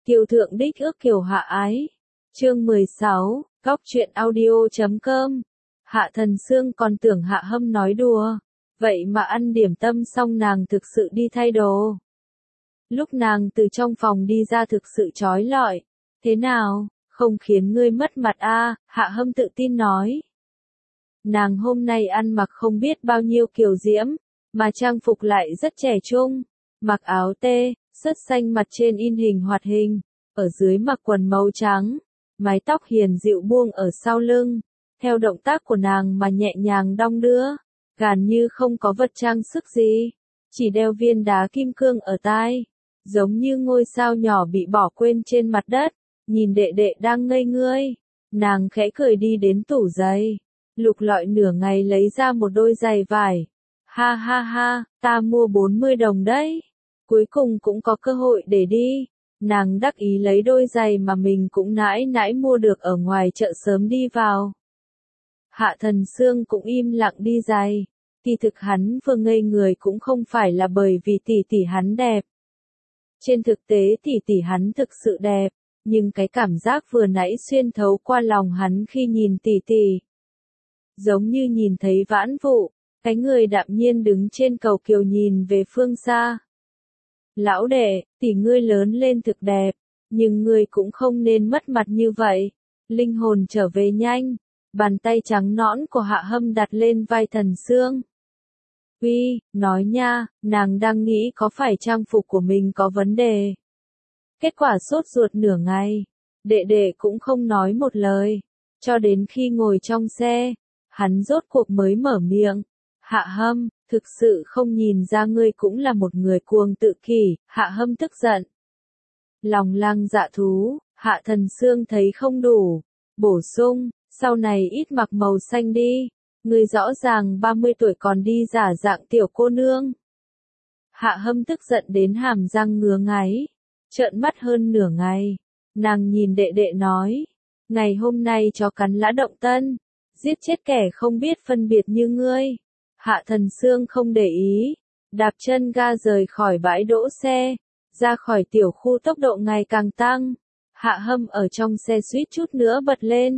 Kiều thượng đích ước kiều hạ ái. Chương 16, góc truyện audio.com. Hạ Thần Sương còn tưởng Hạ Hâm nói đùa, vậy mà ăn điểm tâm xong nàng thực sự đi thay đồ. Lúc nàng từ trong phòng đi ra thực sự chói lọi. Thế nào, không khiến ngươi mất mặt à? Hạ Hâm tự tin nói. Nàng hôm nay ăn mặc không biết bao nhiêu kiều diễm, mà trang phục lại rất trẻ trung, mặc áo tê, sớt xanh mặt trên in hình hoạt hình, ở dưới mặc quần màu trắng, mái tóc hiền dịu buông ở sau lưng, theo động tác của nàng mà nhẹ nhàng đong đưa, gần như không có vật trang sức gì, chỉ đeo viên đá kim cương ở tai, giống như ngôi sao nhỏ bị bỏ quên trên mặt đất. Nhìn đệ đệ đang ngây ngơi, nàng khẽ cười đi đến tủ giày, lục lọi nửa ngày lấy ra một đôi giày vải. Ha ha ha, ta mua 40 đồng đấy. Cuối cùng cũng có cơ hội để đi. Nàng đắc ý lấy đôi giày mà mình cũng nãy nãy mua được ở ngoài chợ sớm đi vào. Hạ Thần Sương cũng im lặng đi giày. Kỳ thực hắn vừa ngây người cũng không phải là bởi vì tỷ tỷ hắn đẹp. Trên thực tế tỷ tỷ hắn thực sự đẹp. Nhưng cái cảm giác vừa nãy xuyên thấu qua lòng hắn khi nhìn tỷ tỷ. Giống như nhìn thấy Vãn Vụ, cái người đạm nhiên đứng trên cầu kiều nhìn về phương xa. Lão đệ, tỷ ngươi lớn lên thực đẹp, nhưng ngươi cũng không nên mất mặt như vậy. Linh hồn trở về nhanh, bàn tay trắng nõn của Hạ Hâm đặt lên vai Thần Sương. Uy, nói nha, nàng đang nghĩ có phải trang phục của mình có vấn đề. Kết quả sốt ruột nửa ngày, đệ đệ cũng không nói một lời, cho đến khi ngồi trong xe, hắn rốt cuộc mới mở miệng. Hạ Hâm, thực sự không nhìn ra ngươi cũng là một người cuồng tự kỷ. Hạ Hâm tức giận. Lòng lang dạ thú, Hạ Thần Sương thấy không đủ, bổ sung, sau này ít mặc màu xanh đi, ngươi rõ ràng 30 tuổi còn đi giả dạng tiểu cô nương. Hạ Hâm tức giận đến hàm răng ngứa ngáy. Trợn mắt hơn nửa ngày, nàng nhìn đệ đệ nói, ngày hôm nay chó cắn lã động tân, giết chết kẻ không biết phân biệt như ngươi. Hạ Thần Sương không để ý, đạp chân ga rời khỏi bãi đỗ xe, ra khỏi tiểu khu tốc độ ngày càng tăng. Hạ Hâm ở trong xe suýt chút nữa bật lên.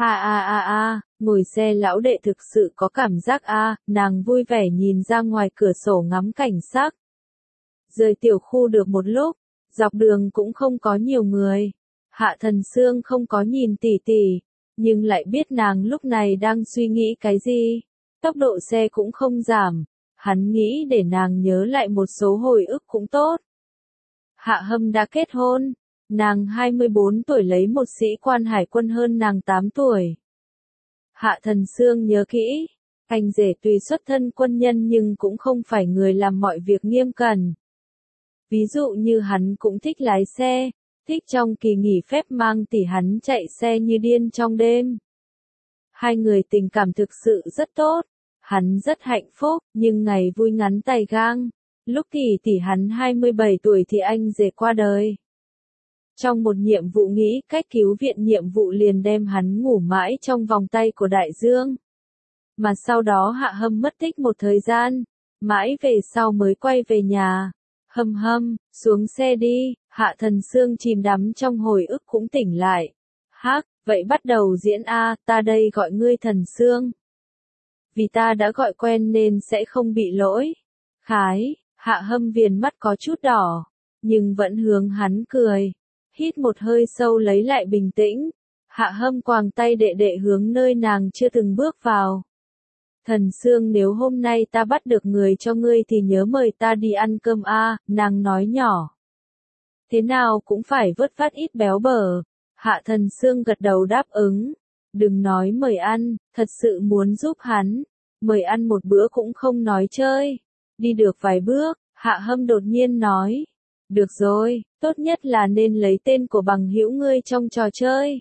Ngồi xe lão đệ thực sự có cảm giác nàng vui vẻ nhìn ra ngoài cửa sổ ngắm cảnh sắc. Rời tiểu khu được một lúc, dọc đường cũng không có nhiều người. Hạ Thần Sương không có nhìn tỷ tỷ, nhưng lại biết nàng lúc này đang suy nghĩ cái gì. Tốc độ xe cũng không giảm, hắn nghĩ để nàng nhớ lại một số hồi ức cũng tốt. Hạ Hâm đã kết hôn, nàng 24 tuổi lấy một sĩ quan hải quân hơn nàng 8 tuổi. Hạ Thần Sương nhớ kỹ, anh rể tuy xuất thân quân nhân nhưng cũng không phải người làm mọi việc nghiêm cẩn. Ví dụ như hắn cũng thích lái xe, thích trong kỳ nghỉ phép mang tỷ hắn chạy xe như điên trong đêm. Hai người tình cảm thực sự rất tốt, hắn rất hạnh phúc, nhưng ngày vui ngắn tày gang. Lúc tỷ hắn 27 tuổi thì anh rể qua đời. Trong một nhiệm vụ nghĩ cách cứu viện, nhiệm vụ liền đem hắn ngủ mãi trong vòng tay của đại dương. Mà sau đó Hạ Hâm mất tích một thời gian, mãi về sau mới quay về nhà. Hâm, xuống xe đi. Hạ Thần Sương chìm đắm trong hồi ức cũng tỉnh lại. Hắc, vậy bắt đầu diễn ta đây gọi ngươi Thần Sương. Vì ta đã gọi quen nên sẽ không bị lỗi. Khái, Hạ Hâm viền mắt có chút đỏ, nhưng vẫn hướng hắn cười. Hít một hơi sâu lấy lại bình tĩnh. Hạ Hâm quàng tay đệ đệ hướng nơi nàng chưa từng bước vào. Thần Sương, nếu hôm nay ta bắt được người cho ngươi thì nhớ mời ta đi ăn cơm nàng nói nhỏ. Thế nào cũng phải vớt vát ít béo bở. Hạ Thần Sương gật đầu đáp ứng. Đừng nói mời ăn, thật sự muốn giúp hắn. Mời ăn một bữa cũng không nói chơi. Đi được vài bước, Hạ Hâm đột nhiên nói. Được rồi, tốt nhất là nên lấy tên của bằng hữu ngươi trong trò chơi.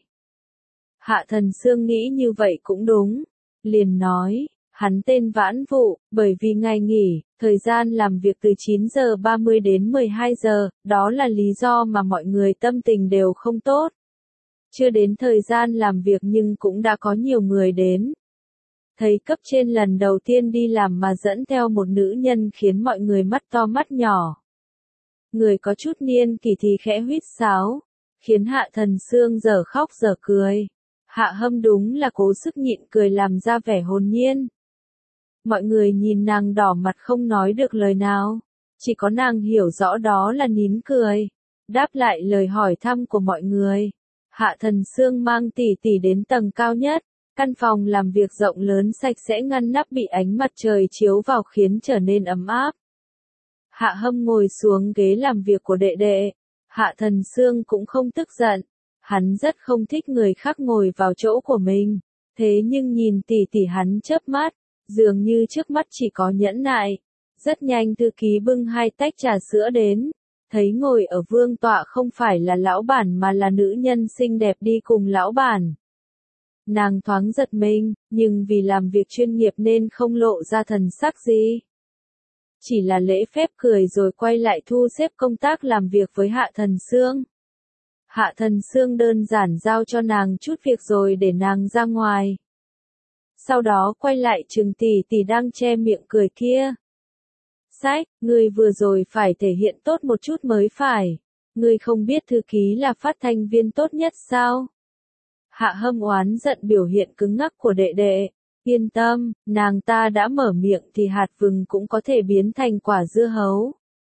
Hạ Thần Sương nghĩ như vậy cũng đúng. Liền nói. Hắn tên Vãn Vụ, bởi vì ngày nghỉ, thời gian làm việc từ 9 giờ 30 đến 12 giờ, đó là lý do mà mọi người tâm tình đều không tốt. Chưa đến thời gian làm việc nhưng cũng đã có nhiều người đến. Thấy cấp trên lần đầu tiên đi làm mà dẫn theo một nữ nhân khiến mọi người mắt to mắt nhỏ. Người có chút niên kỷ thì khẽ huýt sáo, khiến Hạ Thần Xương dở khóc dở cười. Hạ Hâm đúng là cố sức nhịn cười làm ra vẻ hồn nhiên. Mọi người nhìn nàng đỏ mặt không nói được lời nào, chỉ có nàng hiểu rõ đó là nín cười. Đáp lại lời hỏi thăm của mọi người, Hạ Thần Xương mang tỷ tỷ đến tầng cao nhất. Căn phòng làm việc rộng lớn sạch sẽ ngăn nắp bị ánh mặt trời chiếu vào khiến trở nên ấm áp. Hạ Hâm ngồi xuống ghế làm việc của đệ đệ. Hạ Thần Xương cũng không tức giận. Hắn rất không thích người khác ngồi vào chỗ của mình. Thế nhưng nhìn tỷ tỷ hắn chớp mắt, dường như trước mắt chỉ có nhẫn nại. Rất nhanh thư ký bưng 2 tách trà sữa đến. Thấy ngồi ở vương tọa không phải là lão bản mà là nữ nhân xinh đẹp đi cùng lão bản. Nàng thoáng giật mình, nhưng vì làm việc chuyên nghiệp nên không lộ ra thần sắc gì. Chỉ là lễ phép cười rồi quay lại thu xếp công tác làm việc với Hạ Thần Xương. Hạ Thần Xương đơn giản giao cho nàng chút việc rồi để nàng ra ngoài. Sau đó quay lại trừng tỷ tỷ đang che miệng cười kia. Sách, ngươi vừa rồi phải thể hiện tốt một chút mới phải. Ngươi không biết thư ký là phát thanh viên tốt nhất sao? Hạ Hâm oán giận biểu hiện cứng ngắc của đệ đệ. Yên tâm, nàng ta đã mở miệng thì hạt vừng cũng có thể biến thành quả dưa hấu.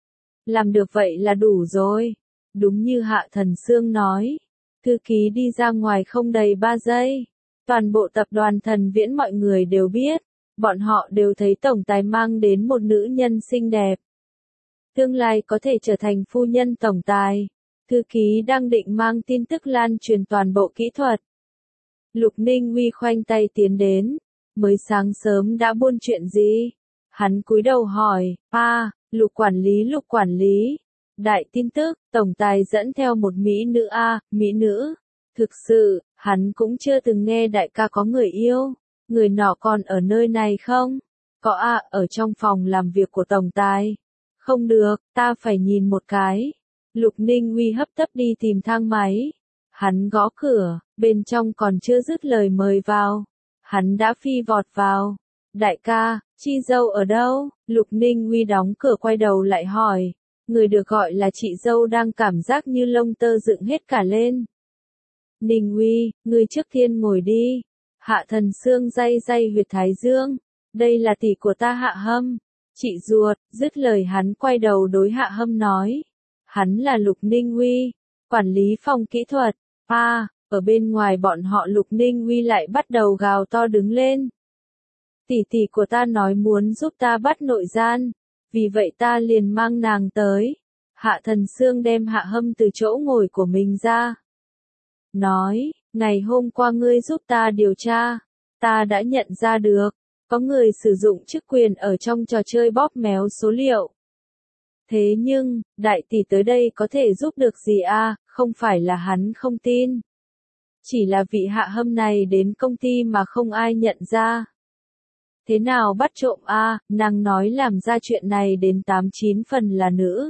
Làm được vậy là đủ rồi. Đúng như Hạ Thần Xương nói. Thư ký đi ra ngoài không đầy 3 giây. Toàn bộ tập đoàn Thần Viễn mọi người đều biết. Bọn họ đều thấy tổng tài mang đến một nữ nhân xinh đẹp. Tương lai có thể trở thành phu nhân tổng tài. Thư ký đang định mang tin tức lan truyền toàn bộ kỹ thuật. Lục Ninh Uy khoanh tay tiến đến. Mới sáng sớm đã buôn chuyện gì? Hắn cúi đầu hỏi, Lục quản lý. Đại tin tức, tổng tài dẫn theo một mỹ nữ mỹ nữ. Thực sự, hắn cũng chưa từng nghe đại ca có người yêu. Người nọ còn ở nơi này không? Có ở trong phòng làm việc của tổng tài. Không được, ta phải nhìn một cái. Lục Ninh Uy hấp tấp đi tìm thang máy. Hắn gõ cửa, bên trong còn chưa dứt lời mời vào. Hắn đã phi vọt vào. Đại ca, chị dâu ở đâu? Lục Ninh Uy đóng cửa quay đầu lại hỏi. Người được gọi là chị dâu đang cảm giác như lông tơ dựng hết cả lên. Ninh Uy, ngươi trước tiên ngồi đi. Hạ Thần Xương day huyệt thái dương. Đây là tỷ của ta Hạ Hâm. Chị ruột, dứt lời hắn quay đầu đối Hạ Hâm nói. Hắn là Lục Ninh Uy, quản lý phòng kỹ thuật. Ở bên ngoài bọn họ Lục Ninh Uy lại bắt đầu gào to đứng lên. Tỷ tỷ của ta nói muốn giúp ta bắt nội gian. Vì vậy ta liền mang nàng tới. Hạ Thần Xương đem Hạ Hâm từ chỗ ngồi của mình ra. Nói, ngày hôm qua ngươi giúp ta điều tra. Ta đã nhận ra được. Có người sử dụng chức quyền ở trong trò chơi bóp méo số liệu. Thế nhưng, đại tỷ tới đây có thể giúp được gì không phải là hắn không tin. Chỉ là vị Hạ Hâm này đến công ty mà không ai nhận ra. Thế nào bắt trộm nàng nói làm ra chuyện này đến 8-9 phần là nữ.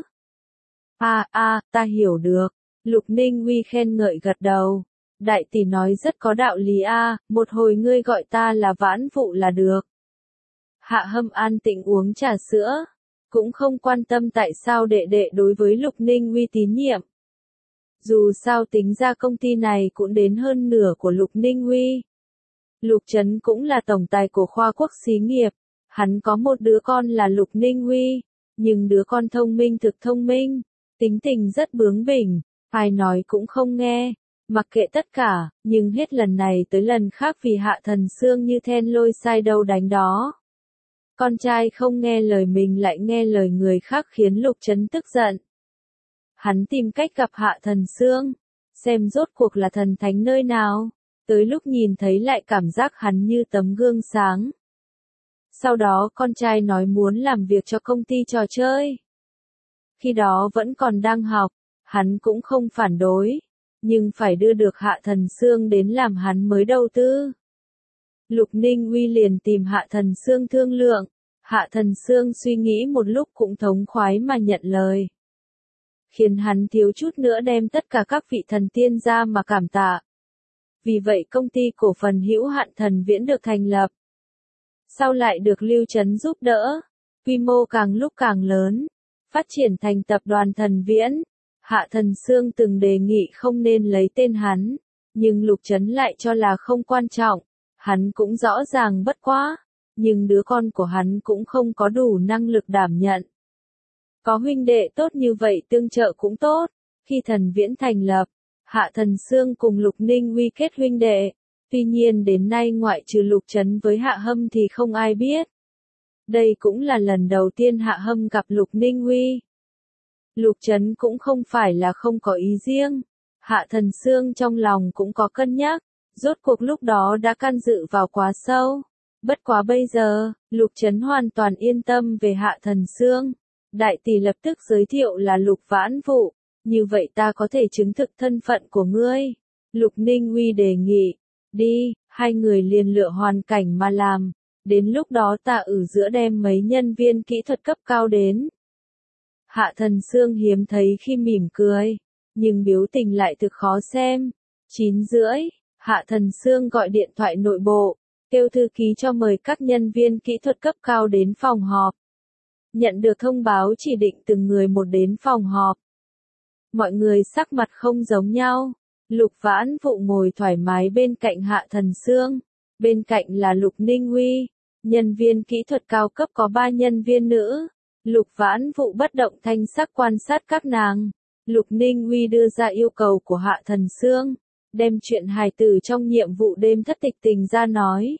Ta hiểu được. Lục Ninh Uy khen ngợi gật đầu. Đại tỷ nói rất có đạo lý một hồi ngươi gọi ta là Vãn Vụ là được. Hạ Hâm an tĩnh uống trà sữa. Cũng không quan tâm tại sao đệ đệ đối với Lục Ninh Uy tín nhiệm. Dù sao tính ra công ty này cũng đến hơn nửa của Lục Ninh Uy. Lục Trấn cũng là tổng tài của khoa quốc xí nghiệp. Hắn có một đứa con là Lục Ninh Uy. Nhưng đứa con thông minh thực thông minh. Tính tình rất bướng bỉnh. Ai nói cũng không nghe. Mặc kệ tất cả, nhưng hết lần này tới lần khác vì Hạ Thần Xương như then lôi sai đâu đánh đó. Con trai không nghe lời mình lại nghe lời người khác khiến Lục Trấn tức giận. Hắn tìm cách gặp Hạ Thần Xương. Xem rốt cuộc là thần thánh nơi nào. Tới lúc nhìn thấy lại cảm giác hắn như tấm gương sáng. Sau đó con trai nói muốn làm việc cho công ty trò chơi. Khi đó vẫn còn đang học, hắn cũng không phản đối. Nhưng phải đưa được Hạ Thần Xương đến làm hắn mới đầu tư. Lục Ninh Uy liền tìm Hạ Thần Xương thương lượng. Hạ Thần Xương suy nghĩ một lúc cũng thống khoái mà nhận lời. Khiến hắn thiếu chút nữa đem tất cả các vị thần tiên ra mà cảm tạ. Vì vậy công ty cổ phần hữu hạn Thần Viễn được thành lập. Sau lại được Lưu Trấn giúp đỡ. Quy mô càng lúc càng lớn. Phát triển thành tập đoàn Thần Viễn. Hạ Thần Xương từng đề nghị không nên lấy tên hắn, nhưng Lục Trấn lại cho là không quan trọng, hắn cũng rõ ràng bất quá, nhưng đứa con của hắn cũng không có đủ năng lực đảm nhận. Có huynh đệ tốt như vậy tương trợ cũng tốt, khi Thần Viễn thành lập, Hạ Thần Xương cùng Lục Ninh Uy kết huynh đệ, tuy nhiên đến nay ngoại trừ Lục Trấn với Hạ Hâm thì không ai biết. Đây cũng là lần đầu tiên Hạ Hâm gặp Lục Ninh Uy. Lục Trấn cũng không phải là không có ý riêng, Hạ Thần Xương trong lòng cũng có cân nhắc, rốt cuộc lúc đó đã can dự vào quá sâu. Bất quá bây giờ, Lục Trấn hoàn toàn yên tâm về Hạ Thần Xương. Đại tỷ lập tức giới thiệu là Lục Vãn Vụ, như vậy ta có thể chứng thực thân phận của ngươi. Lục Ninh Uy đề nghị, đi, hai người liền lựa hoàn cảnh mà làm, đến lúc đó ta ở giữa đem mấy nhân viên kỹ thuật cấp cao đến. Hạ Thần Xương hiếm thấy khi mỉm cười, nhưng biểu tình lại thực khó xem. 9:30, Hạ Thần Xương gọi điện thoại nội bộ, kêu thư ký cho mời các nhân viên kỹ thuật cấp cao đến phòng họp. Nhận được thông báo chỉ định từng người một đến phòng họp. Mọi người sắc mặt không giống nhau. Lục Vãn Vụ ngồi thoải mái bên cạnh Hạ Thần Xương, bên cạnh là Lục Ninh Uy. Nhân viên kỹ thuật cao cấp có 3 nhân viên nữ. Lục Vãn Vụ bất động thanh sắc quan sát các nàng. Lục Ninh Uy đưa ra yêu cầu của Hạ Thần Xương, đem chuyện hài tử trong nhiệm vụ đêm thất tịch tình ra nói.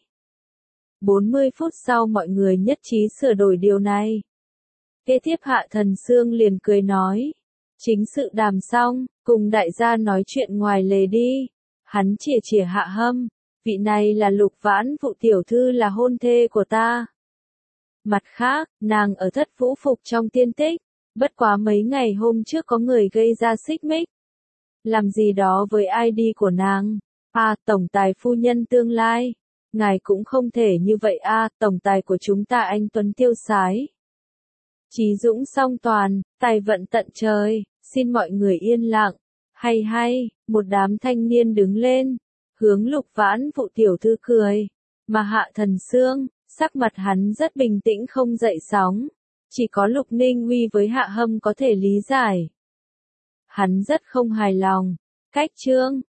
40 phút sau mọi người nhất trí sửa đổi điều này. Kế tiếp Hạ Thần Xương liền cười nói, chính sự đàm xong, cùng đại gia nói chuyện ngoài lề đi. Hắn chìa chìa Hạ Hâm, vị này là Lục Vãn Vụ tiểu thư là hôn thê của ta. Mặt khác, nàng ở Thất Vũ Phục trong tiên tích, bất quá mấy ngày hôm trước có người gây ra xích mích. Làm gì đó với ID của nàng. Tổng tài phu nhân tương lai. Ngài cũng không thể như vậy tổng tài của chúng ta anh Tuấn tiêu sái. Trí dũng song toàn, tài vận tận trời, xin mọi người yên lặng. Hay, một đám thanh niên đứng lên, hướng Lục Vãn Vụ tiểu thư cười. Mà Hạ Thần Xương, sắc mặt hắn rất bình tĩnh không dậy sóng. Chỉ có Lục Ninh Uy với Hạ Hâm có thể lý giải. Hắn rất không hài lòng. Cách chương